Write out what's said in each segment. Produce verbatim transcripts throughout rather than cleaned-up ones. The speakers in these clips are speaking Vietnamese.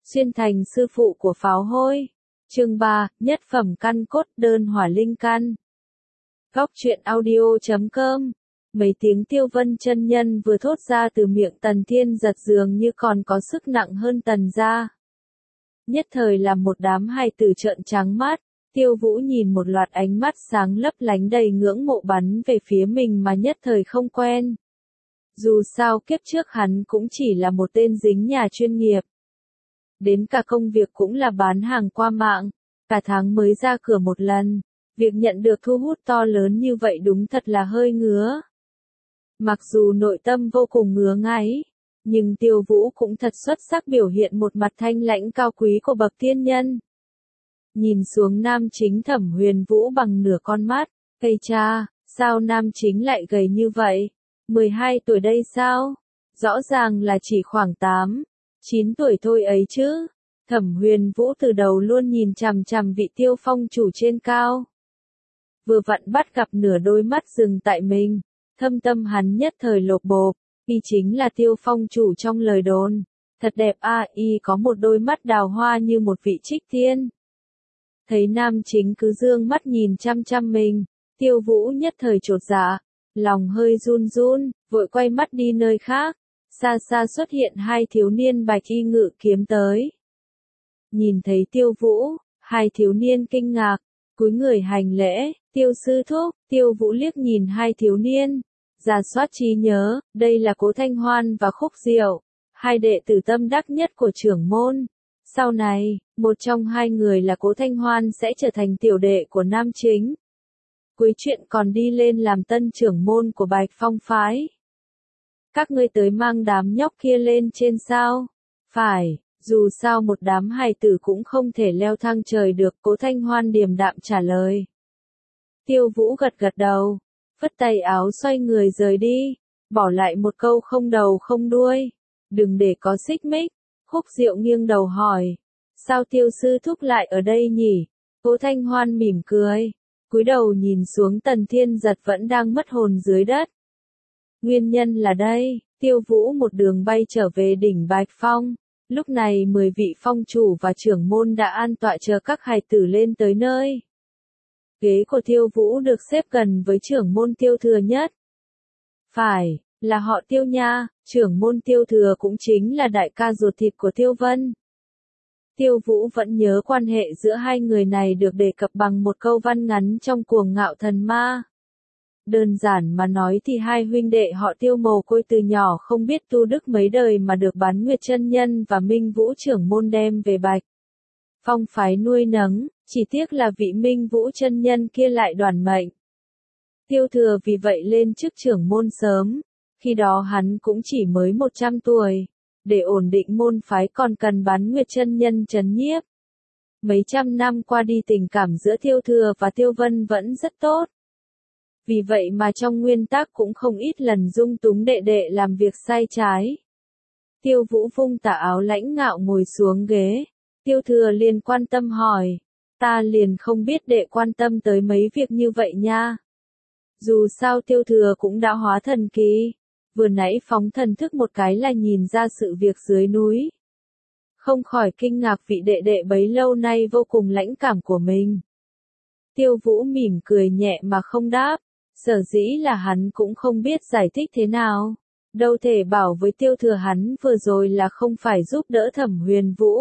xuyên thành sư phụ của pháo hôi. Chương ba, nhất phẩm căn cốt đơn hỏa linh căn. Góc truyện audio chấm com. Mấy tiếng Tiêu Vân chân nhân vừa thốt ra từ miệng Tần Thiên Giật dường như còn có sức nặng hơn Tần gia. Nhất thời làm một đám hài tử trợn trắng mắt, Tiêu Vũ nhìn một loạt ánh mắt sáng lấp lánh đầy ngưỡng mộ bắn về phía mình mà nhất thời không quen. Dù sao kiếp trước hắn cũng chỉ là một tên dính nhà chuyên nghiệp. Đến cả công việc cũng là bán hàng qua mạng, cả tháng mới ra cửa một lần, việc nhận được thu hút to lớn như vậy đúng thật là hơi ngứa. Mặc dù nội tâm vô cùng ngứa ngáy, nhưng Tiêu Vũ cũng thật xuất sắc biểu hiện một mặt thanh lãnh cao quý của bậc tiên nhân. Nhìn xuống nam chính Thẩm Huyền Vũ bằng nửa con mắt, "Ây cha, sao nam chính lại gầy như vậy? mười hai tuổi đây sao? Rõ ràng là chỉ khoảng tám, chín tuổi thôi ấy chứ." Thẩm Huyền Vũ từ đầu luôn nhìn chằm chằm vị Tiêu Phong chủ trên cao. Vừa vặn bắt gặp nửa đôi mắt dừng tại mình, thâm tâm hắn nhất thời lột bộp, y chính là Tiêu Phong chủ trong lời đồn. Thật đẹp a, y có một đôi mắt đào hoa như một vị trích tiên. Thấy nam chính cứ dương mắt nhìn chăm chăm mình, Tiêu Vũ nhất thời chột dạ, lòng hơi run run, vội quay mắt đi nơi khác. Xa xa xuất hiện hai thiếu niên bạch y ngự kiếm tới. Nhìn thấy Tiêu Vũ, hai thiếu niên kinh ngạc, cúi người hành lễ, "Tiêu sư thúc." Tiêu Vũ liếc nhìn hai thiếu niên, rà soát trí nhớ, đây là Cố Thanh Hoan và Khúc Diệu, hai đệ tử tâm đắc nhất của trưởng môn. Sau này, một trong hai người là Cố Thanh Hoan sẽ trở thành tiểu đệ của nam chính. Cuối chuyện còn đi lên làm tân trưởng môn của Bạch Phong phái. "Các ngươi tới mang đám nhóc kia lên trên sao?" "Phải, dù sao một đám hài tử cũng không thể leo thang trời được." Cố Thanh Hoan điềm đạm trả lời. Tiêu Vũ gật gật đầu, phất tay áo xoay người rời đi, bỏ lại một câu không đầu không đuôi, "Đừng để có xích mích." Khúc Diệu nghiêng đầu hỏi, "Sao Tiêu sư thúc lại ở đây nhỉ?" Cố Thanh Hoan mỉm cười, cúi đầu nhìn xuống Tần Thiên Giật vẫn đang mất hồn dưới đất. Nguyên nhân là đây, Tiêu Vũ một đường bay trở về đỉnh Bạch Phong. Lúc này mười vị phong chủ và trưởng môn đã an tọa chờ các hài tử lên tới nơi. Ghế của Tiêu Vũ được xếp gần với trưởng môn Tiêu Thừa nhất. Phải, là họ Tiêu nha, trưởng môn Tiêu Thừa cũng chính là đại ca ruột thịt của Tiêu Vân. Tiêu Vũ vẫn nhớ quan hệ giữa hai người này được đề cập bằng một câu văn ngắn trong Cuồng Ngạo Thần Ma. Đơn giản mà nói thì hai huynh đệ họ Tiêu mồ côi từ nhỏ không biết tu đức mấy đời mà được Bán Nguyệt chân nhân và Minh Vũ trưởng môn đem về Bạch Phong phái nuôi nấng, chỉ tiếc là vị Minh Vũ chân nhân kia lại đoản mệnh. Tiêu Thừa vì vậy lên chức trưởng môn sớm, khi đó hắn cũng chỉ mới một trăm tuổi, để ổn định môn phái còn cần Bán Nguyệt chân nhân trấn nhiếp. Mấy trăm năm qua đi tình cảm giữa Tiêu Thừa và Tiêu Vân vẫn rất tốt. Vì vậy mà trong nguyên tắc cũng không ít lần dung túng đệ đệ làm việc sai trái. Tiêu Vũ vung tà áo lãnh ngạo ngồi xuống ghế. Tiêu Thừa liền quan tâm hỏi, "Ta liền không biết đệ quan tâm tới mấy việc như vậy nha." Dù sao Tiêu Thừa cũng đã hóa thần kỳ, vừa nãy phóng thần thức một cái là nhìn ra sự việc dưới núi. Không khỏi kinh ngạc vị đệ đệ bấy lâu nay vô cùng lãnh cảm của mình. Tiêu Vũ mỉm cười nhẹ mà không đáp. Sở dĩ là hắn cũng không biết giải thích thế nào. Đâu thể bảo với Tiêu Thừa hắn vừa rồi là không phải giúp đỡ Thẩm Huyền Vũ.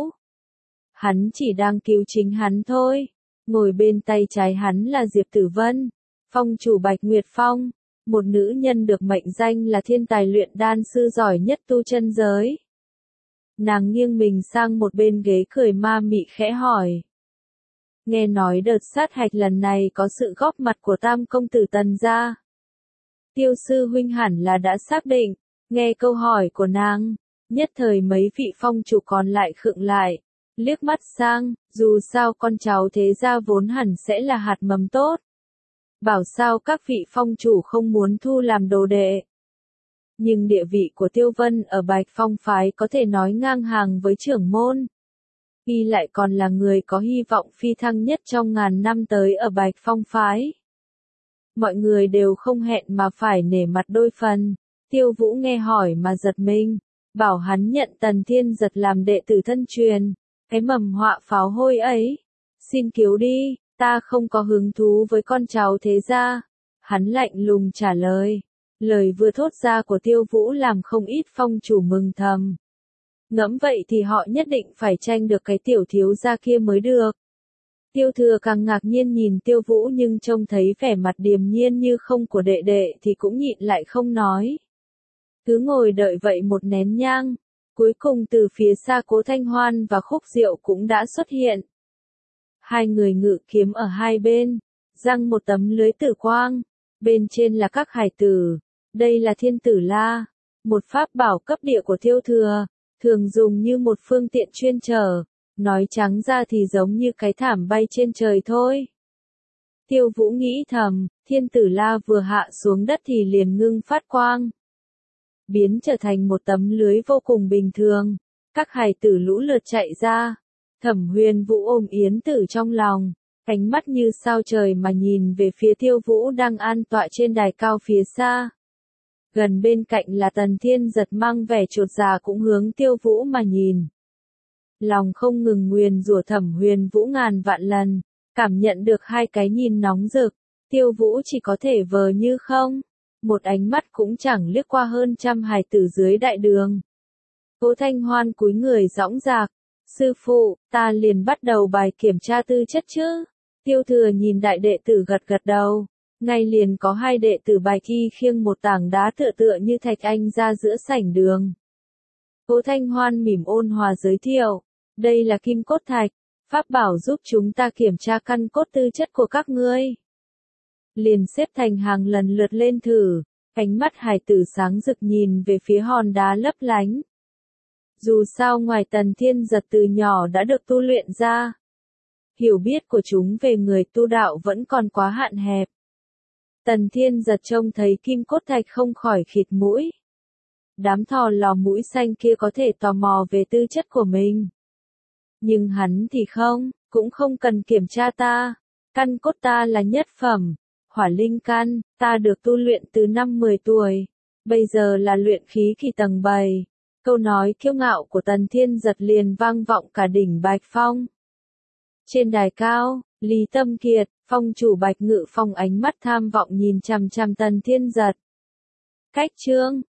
Hắn chỉ đang cứu chính hắn thôi. Ngồi bên tay trái hắn là Diệp Tử Vân, phong chủ Bạch Nguyệt Phong, một nữ nhân được mệnh danh là thiên tài luyện đan sư giỏi nhất tu chân giới. Nàng nghiêng mình sang một bên ghế cười ma mị khẽ hỏi, "Nghe nói đợt sát hạch lần này có sự góp mặt của Tam công tử Tần gia. Tiêu sư huynh hẳn là đã xác định." Nghe câu hỏi của nàng, nhất thời mấy vị phong chủ còn lại khựng lại, liếc mắt sang, dù sao con cháu thế gia vốn hẳn sẽ là hạt mầm tốt. Bảo sao các vị phong chủ không muốn thu làm đồ đệ. Nhưng địa vị của Tiêu Vân ở Bạch Phong phái có thể nói ngang hàng với trưởng môn. Y lại còn là người có hy vọng phi thăng nhất trong ngàn năm tới ở Bạch Phong phái. Mọi người đều không hẹn mà phải nể mặt đôi phần. Tiêu Vũ nghe hỏi mà giật mình, bảo hắn nhận Tần Thiên Giật làm đệ tử thân truyền, cái mầm họa pháo hôi ấy. Xin cứu đi, ta không có hứng thú với con cháu thế gia. Hắn lạnh lùng trả lời. Lời vừa thốt ra của Tiêu Vũ làm không ít phong chủ mừng thầm. Ngẫm vậy thì họ nhất định phải tranh được cái tiểu thiếu gia kia mới được. Tiêu Thừa càng ngạc nhiên nhìn Tiêu Vũ nhưng trông thấy vẻ mặt điềm nhiên như không của đệ đệ thì cũng nhịn lại không nói. Cứ ngồi đợi vậy một nén nhang. Cuối cùng từ phía xa Cố Thanh Hoan và Khúc Diệu cũng đã xuất hiện. Hai người ngự kiếm ở hai bên, giăng một tấm lưới tử quang. Bên trên là các hải tử. Đây là Thiên Tử La, một pháp bảo cấp địa của Tiêu Thừa, thường dùng như một phương tiện chuyên chở. Nói trắng ra thì giống như cái thảm bay trên trời thôi. Tiêu Vũ nghĩ thầm, Thiên Tử La vừa hạ xuống đất thì liền ngưng phát quang. Biến trở thành một tấm lưới vô cùng bình thường. Các hài tử lũ lượt chạy ra. Thẩm Huyền Vũ ôm Yến Tử trong lòng. Ánh mắt như sao trời mà nhìn về phía Tiêu Vũ đang an tọa trên đài cao phía xa. Gần bên cạnh là Tần Thiên Giật mang vẻ chột dạ cũng hướng Tiêu Vũ mà nhìn. Lòng không ngừng nguyền rủa Thẩm Huyền Vũ ngàn vạn lần, cảm nhận được hai cái nhìn nóng rực, Tiêu Vũ chỉ có thể vờ như không, một ánh mắt cũng chẳng liếc qua hơn trăm hài tử dưới đại đường. Cố Thanh Hoan cúi người dõng dạc, sư phụ, ta liền bắt đầu bài kiểm tra tư chất chứ. Tiêu Thừa nhìn đại đệ tử gật gật đầu, ngay liền có hai đệ tử bài thi khiêng một tảng đá tựa tựa như thạch anh ra giữa sảnh đường. Cố Thanh Hoan mỉm ôn hòa giới thiệu, đây là kim cốt thạch, pháp bảo giúp chúng ta kiểm tra căn cốt tư chất của các ngươi. Liền xếp thành hàng lần lượt lên thử, ánh mắt hài tử sáng rực nhìn về phía hòn đá lấp lánh. Dù sao ngoài Tần Thiên Giật từ nhỏ đã được tu luyện ra, hiểu biết của chúng về người tu đạo vẫn còn quá hạn hẹp. Tần Thiên Giật trông thấy kim cốt thạch không khỏi khịt mũi. Đám thò lò mũi xanh kia có thể tò mò về tư chất của mình. Nhưng hắn thì không, cũng không cần kiểm tra ta. Căn cốt ta là nhất phẩm, hỏa linh căn, ta được tu luyện từ năm mười tuổi. Bây giờ là luyện khí kỳ tầng bảy. Câu nói kiêu ngạo của Tần Thiên Giật liền vang vọng cả đỉnh Bạch Phong. Trên đài cao, Lý Tâm Kiệt, phong chủ Bạch Ngự Phong ánh mắt tham vọng nhìn chằm chằm Tần Thiên Giật. Cách chương